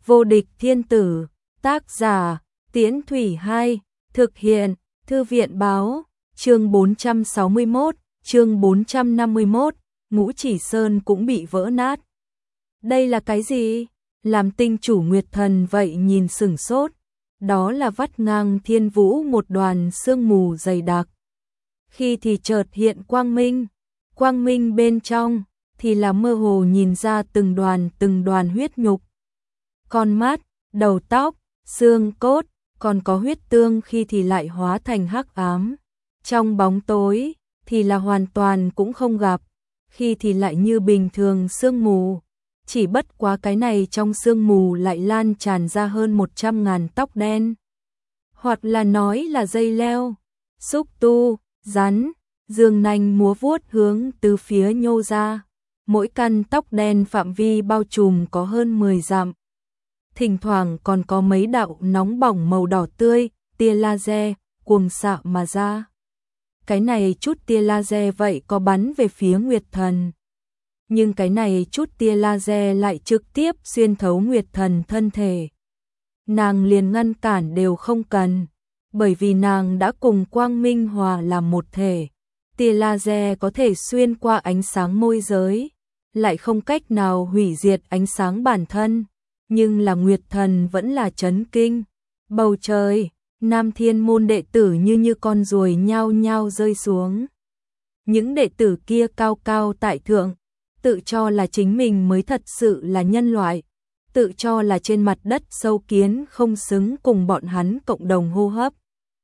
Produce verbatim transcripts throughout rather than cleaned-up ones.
Vô địch thiên tử, tác giả, Tiễn Thủy hai, thực hiện, Thư viện báo, chương bốn trăm sáu mươi mốt, chương bốn trăm năm mươi mốt, Ngũ Chỉ Sơn cũng bị vỡ nát. Đây là cái gì? Làm tinh chủ Nguyệt Thần vậy nhìn sửng sốt, đó là vắt ngang thiên vũ một đoàn sương mù dày đặc. Khi thì chợt hiện quang minh, quang minh bên trong thì là mơ hồ nhìn ra từng đoàn từng đoàn huyết nhục. Con mắt, đầu tóc, xương cốt, còn có huyết tương khi thì lại hóa thành hắc ám. Trong bóng tối thì là hoàn toàn cũng không gặp, khi thì lại như bình thường sương mù. Chỉ bất quá cái này trong sương mù lại lan tràn ra hơn một trăm ngàn tóc đen. Hoặc là nói là dây leo, xúc tu, rắn, dương nanh múa vuốt hướng từ phía nhô ra. Mỗi căn tóc đen phạm vi bao trùm có hơn mười dặm. Thỉnh thoảng còn có mấy đạo nóng bỏng màu đỏ tươi, tia laser, cuồng xạ mà ra. Cái này chút tia laser vậy có bắn về phía Nguyệt Thần. Nhưng cái này chút tia laser lại trực tiếp xuyên thấu Nguyệt Thần thân thể. Nàng liền ngăn cản đều không cần, bởi vì nàng đã cùng quang minh hòa làm một thể. Tia laser có thể xuyên qua ánh sáng môi giới, lại không cách nào hủy diệt ánh sáng bản thân. Nhưng là Nguyệt Thần vẫn là chấn kinh. Bầu trời, Nam Thiên môn đệ tử như như con ruồi nhao nhao rơi xuống. Những đệ tử kia cao cao tại thượng, tự cho là chính mình mới thật sự là nhân loại, tự cho là trên mặt đất sâu kiến không xứng cùng bọn hắn cộng đồng hô hấp,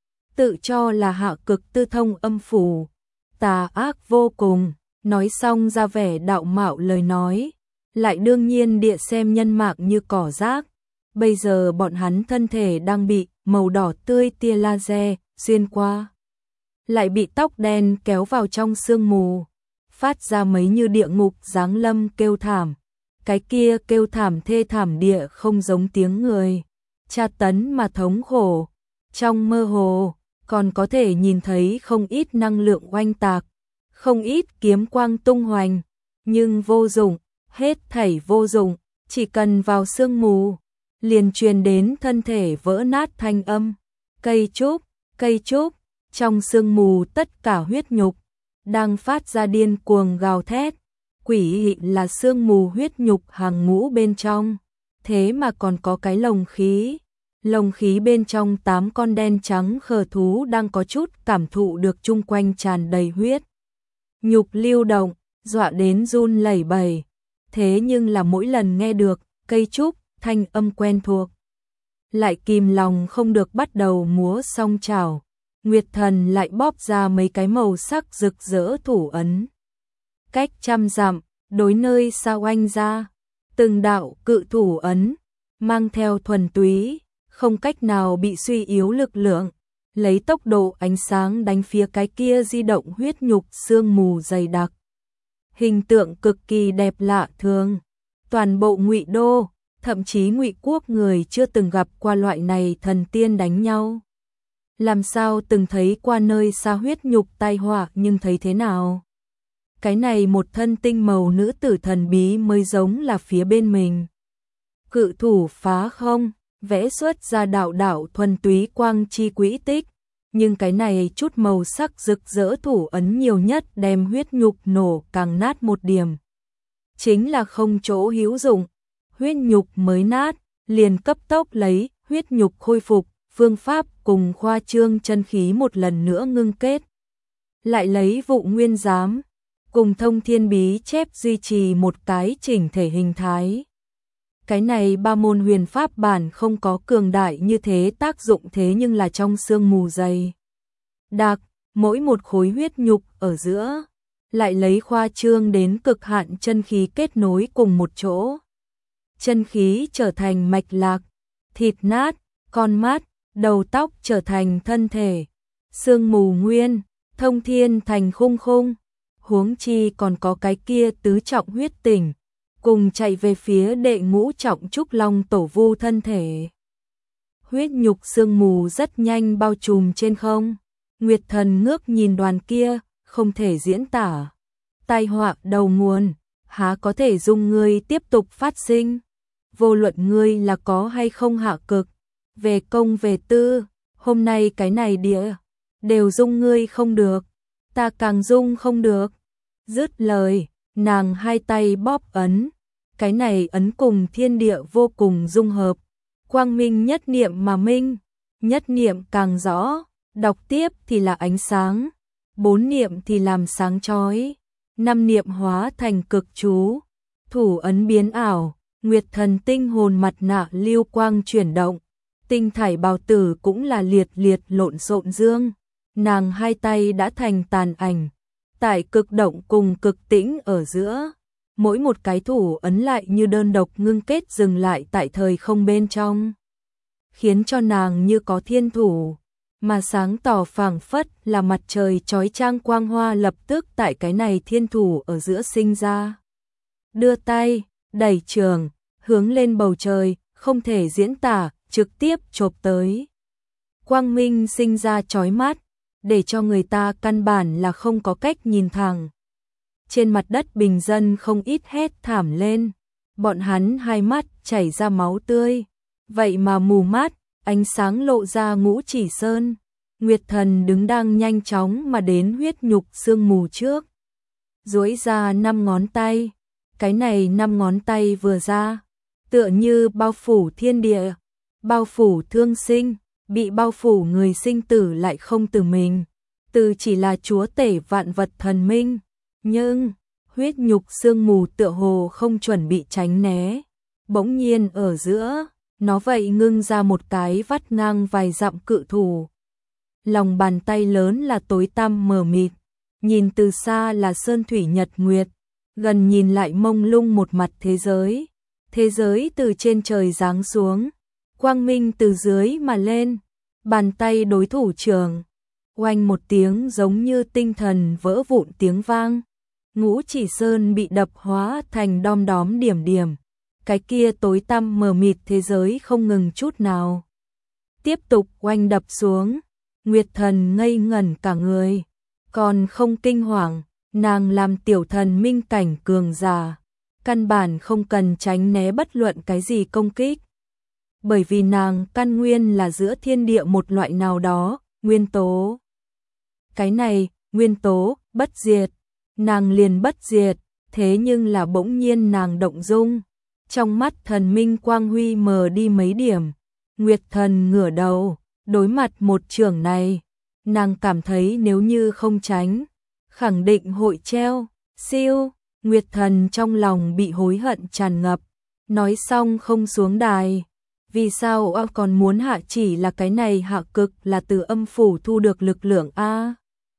tự cho là hạ cực tư thông âm phủ, tà ác vô cùng, nói xong ra vẻ đạo mạo lời nói, lại đương nhiên địa xem nhân mạc như cỏ rác. Bây giờ bọn hắn thân thể đang bị màu đỏ tươi tia laser xuyên qua, lại bị tóc đen kéo vào trong sương mù, phát ra mấy như địa ngục giáng lâm kêu thảm. Cái kia kêu thảm thê thảm địa không giống tiếng người, tra tấn mà thống khổ. Trong mơ hồ còn có thể nhìn thấy không ít năng lượng oanh tạc, không ít kiếm quang tung hoành, nhưng vô dụng, hết thảy vô dụng, chỉ cần vào sương mù liền truyền đến thân thể vỡ nát thanh âm. Cây trúc, cây trúc, trong sương mù tất cả huyết nhục đang phát ra điên cuồng gào thét. Quỷ là sương mù huyết nhục hàng ngũ bên trong, thế mà còn có cái lồng khí. Lồng khí bên trong tám con đen trắng khờ thú đang có chút cảm thụ được chung quanh tràn đầy huyết nhục lưu động, dọa đến run lẩy bẩy. Thế nhưng là mỗi lần nghe được cây trúc thanh âm quen thuộc, lại kìm lòng không được bắt đầu múa song chảo. Nguyệt Thần lại bóp ra mấy cái màu sắc rực rỡ thủ ấn. Cách trăm dặm, đối nơi xa oanh ra, từng đạo cự thủ ấn, mang theo thuần túy, không cách nào bị suy yếu lực lượng, lấy tốc độ ánh sáng đánh phía cái kia di động huyết nhục sương mù dày đặc. Hình tượng cực kỳ đẹp lạ thường, toàn bộ Ngụy Đô, thậm chí Ngụy Quốc người chưa từng gặp qua loại này thần tiên đánh nhau. Làm sao từng thấy qua nơi xa huyết nhục tai họa, nhưng thấy thế nào? Cái này một thân tinh màu nữ tử thần bí mới giống là phía bên mình. Cự thủ phá không, vẽ xuất ra đạo đạo thuần túy quang chi quỹ tích, nhưng cái này chút màu sắc rực rỡ thủ ấn nhiều nhất đem huyết nhục nổ càng nát một điểm. Chính là không chỗ hữu dụng, huyết nhục mới nát, liền cấp tốc lấy huyết nhục khôi phục, phương pháp cùng khoa trương chân khí một lần nữa ngưng kết. Lại lấy vụ nguyên giám, cùng thông thiên bí chép duy trì một cái chỉnh thể hình thái. Cái này ba môn huyền pháp bản không có cường đại như thế tác dụng, thế nhưng là trong sương mù dày đặc, mỗi một khối huyết nhục ở giữa, lại lấy khoa trương đến cực hạn chân khí kết nối cùng một chỗ. Chân khí trở thành mạch lạc, thịt nát, con mắt, đầu tóc trở thành thân thể, sương mù nguyên, thông thiên thành khung khung. Huống chi còn có cái kia tứ trọng huyết tỉnh, cùng chạy về phía đệ ngũ trọng trúc long tổ vu thân thể. Huyết nhục sương mù rất nhanh bao trùm trên không. Nguyệt Thần ngước nhìn đoàn kia, không thể diễn tả. Tai họa đầu nguồn, há có thể dung ngươi tiếp tục phát sinh. vô luận ngươi là có hay không hạ cực, về công về tư, hôm nay cái này địa, đều dung ngươi không được, ta càng dung không được. Dứt lời, nàng hai tay bóp ấn, cái này ấn cùng thiên địa vô cùng dung hợp, quang minh nhất niệm mà minh, nhất niệm càng rõ, đọc tiếp thì là ánh sáng, bốn niệm thì làm sáng chói, năm niệm hóa thành cực chú, thủ ấn biến ảo, nguyệt thần tinh hồn mặt nạ lưu quang chuyển động, tinh thải bào tử cũng là liệt liệt lộn xộn dương, nàng hai tay đã thành tàn ảnh, tại cực động cùng cực tĩnh ở giữa, mỗi một cái thủ ấn lại như đơn độc ngưng kết dừng lại tại thời không bên trong, khiến cho nàng như có thiên thủ, mà sáng tỏ phảng phất là mặt trời chói chang quang hoa lập tức tại cái này thiên thủ ở giữa sinh ra. Đưa tay, đẩy trường, hướng lên bầu trời, không thể diễn tả, trực tiếp chộp tới. Quang minh sinh ra chói mắt, để cho người ta căn bản là không có cách nhìn thẳng. Trên mặt đất bình dân không ít hét thảm lên, bọn hắn hai mắt chảy ra máu tươi, vậy mà mù mắt, ánh sáng lộ ra Ngũ Chỉ Sơn. Nguyệt thần đứng đang nhanh chóng mà đến huyết nhục sương mù trước, duỗi ra năm ngón tay, cái này năm ngón tay vừa ra, tựa như bao phủ thiên địa, bao phủ thương sinh, bị bao phủ người sinh tử lại không từ mình, từ chỉ là chúa tể vạn vật thần minh, nhưng huyết nhục sương mù tựa hồ không chuẩn bị tránh né, bỗng nhiên ở giữa, nó vậy ngưng ra một cái vắt ngang vài dặm cự thủ. Lòng bàn tay lớn là tối tăm mờ mịt, nhìn từ xa là sơn thủy nhật nguyệt, gần nhìn lại mông lung một mặt thế giới. Thế giới từ trên trời giáng xuống, quang minh từ dưới mà lên, bàn tay đối thủ trường, oanh một tiếng giống như tinh thần vỡ vụn tiếng vang. Ngũ Chỉ Sơn bị đập hóa thành đom đóm điểm điểm, cái kia tối tăm mờ mịt thế giới không ngừng chút nào. Tiếp tục oanh đập xuống, Nguyệt thần ngây ngẩn cả người, còn không kinh hoàng, nàng làm tiểu thần minh cảnh cường giả, căn bản không cần tránh né bất luận cái gì công kích. Bởi vì nàng căn nguyên là giữa thiên địa một loại nào đó, nguyên tố. Cái này, nguyên tố, bất diệt, nàng liền bất diệt, thế nhưng là bỗng nhiên nàng động dung, trong mắt thần minh quang huy mờ đi mấy điểm. Nguyệt thần ngửa đầu, đối mặt một trường này, nàng cảm thấy nếu như không tránh, khẳng định hội treo, siêu. Nguyệt thần trong lòng bị hối hận tràn ngập, nói xong không xuống đài. Vì sao a còn muốn hạ chỉ là cái này hạ cực là từ âm phủ thu được lực lượng a?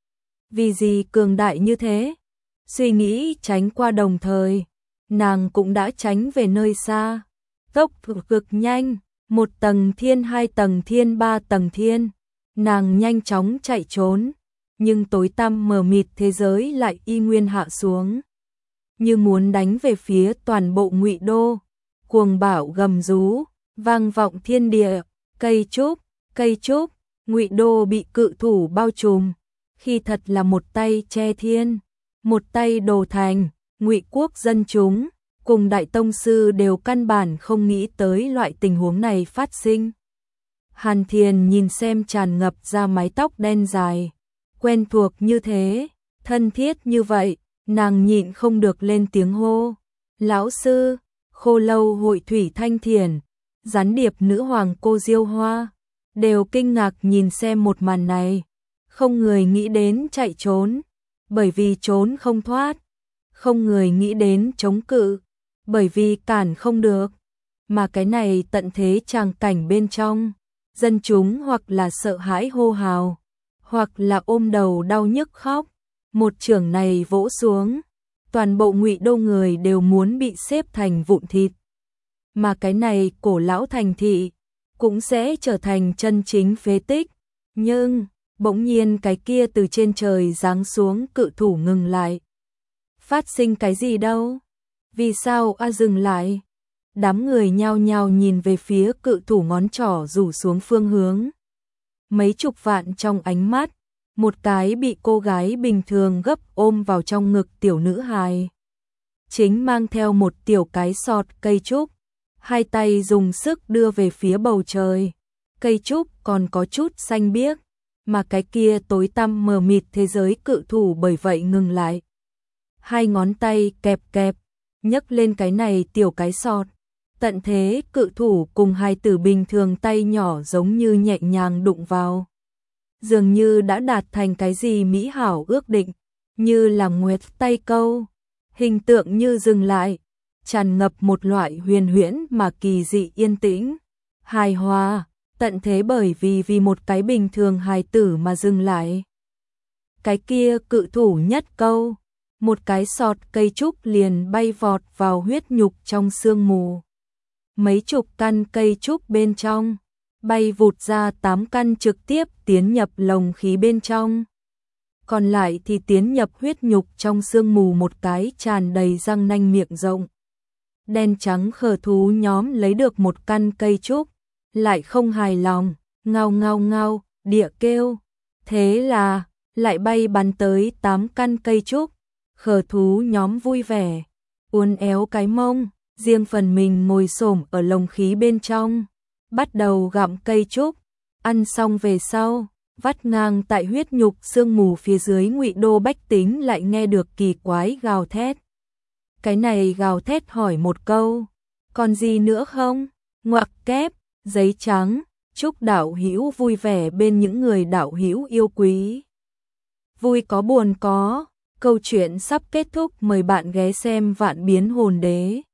Vì gì cường đại như thế? Suy nghĩ tránh qua đồng thời, nàng cũng đã tránh về nơi xa. Tốc độ cực nhanh, một tầng thiên, hai tầng thiên, ba tầng thiên, nàng nhanh chóng chạy trốn, nhưng tối tăm mờ mịt thế giới lại y nguyên hạ xuống, như muốn đánh về phía toàn bộ Ngụy Đô. Cuồng bạo gầm rú, vang vọng thiên địa, cây trúc, cây trúc, Ngụy Đô bị cự thủ bao trùm, khi thật là một tay che thiên, một tay đồ thành, Ngụy quốc dân chúng, cùng đại tông sư đều căn bản không nghĩ tới loại tình huống này phát sinh. Hàn Thiền nhìn xem tràn ngập ra mái tóc đen dài, quen thuộc như thế, thân thiết như vậy, nàng nhịn không được lên tiếng hô. Lão sư, Khô Lâu hội thủy Thanh Thiền, gián điệp nữ hoàng cô Diêu Hoa, đều kinh ngạc nhìn xem một màn này, không người nghĩ đến chạy trốn, bởi vì trốn không thoát, không người nghĩ đến chống cự, bởi vì cản không được, mà cái này tận thế tràng cảnh bên trong, dân chúng hoặc là sợ hãi hô hào, hoặc là ôm đầu đau nhức khóc, một chưởng này vỗ xuống, toàn bộ Ngụy Đô người đều muốn bị xếp thành vụn thịt, mà cái này cổ lão thành thị cũng sẽ trở thành chân chính phế tích. Nhưng bỗng nhiên cái kia từ trên trời giáng xuống cự thủ ngừng lại. Phát sinh cái gì đâu? Vì sao a dừng lại? Đám người nhao nhao nhìn về phía cự thủ ngón trỏ rủ xuống phương hướng. Mấy chục vạn trong ánh mắt, một cái bị cô gái bình thường gấp ôm vào trong ngực tiểu nữ hài, chính mang theo một tiểu cái sọt cây trúc. hai tay dùng sức đưa về phía bầu trời. Cây trúc còn có chút xanh biếc, mà cái kia tối tăm mờ mịt thế giới cự thủ bởi vậy ngừng lại. Hai ngón tay kẹp kẹp, nhấc lên cái này tiểu cái sọt. Tận thế cự thủ cùng hai tử bình thường tay nhỏ giống như nhẹ nhàng đụng vào. Dường như đã đạt thành cái gì mỹ hảo ước định, như là nguyệt tay câu. Hình tượng như dừng lại, tràn ngập một loại huyền huyễn mà kỳ dị yên tĩnh. Hài hòa, tận thế bởi vì vì một cái bình thường hài tử mà dừng lại. Cái kia cự thủ nhất câu, một cái sọt cây trúc liền bay vọt vào huyết nhục trong sương mù. Mấy chục căn cây trúc bên trong, bay vụt ra tám căn trực tiếp tiến nhập lồng khí bên trong. Còn lại thì tiến nhập huyết nhục trong sương mù một cái tràn đầy răng nanh miệng rộng. Đen trắng khờ thú nhóm lấy được một căn cây trúc, lại không hài lòng, ngao ngao ngao, địa kêu. Thế là, lại bay bắn tới tám căn cây trúc, khờ thú nhóm vui vẻ, uốn éo cái mông, riêng phần mình ngồi xổm ở lồng khí bên trong, bắt đầu gặm cây trúc, ăn xong về sau, vắt ngang tại huyết nhục sương mù phía dưới Ngụy Đô bách tính lại nghe được kỳ quái gào thét. Cái này gào thét hỏi một câu, còn gì nữa không? Ngoặc kép, giấy trắng, chúc đạo hữu vui vẻ bên những người đạo hữu yêu quý. Vui có buồn có, câu chuyện sắp kết thúc, mời bạn ghé xem Vạn Biến Hồn Đế.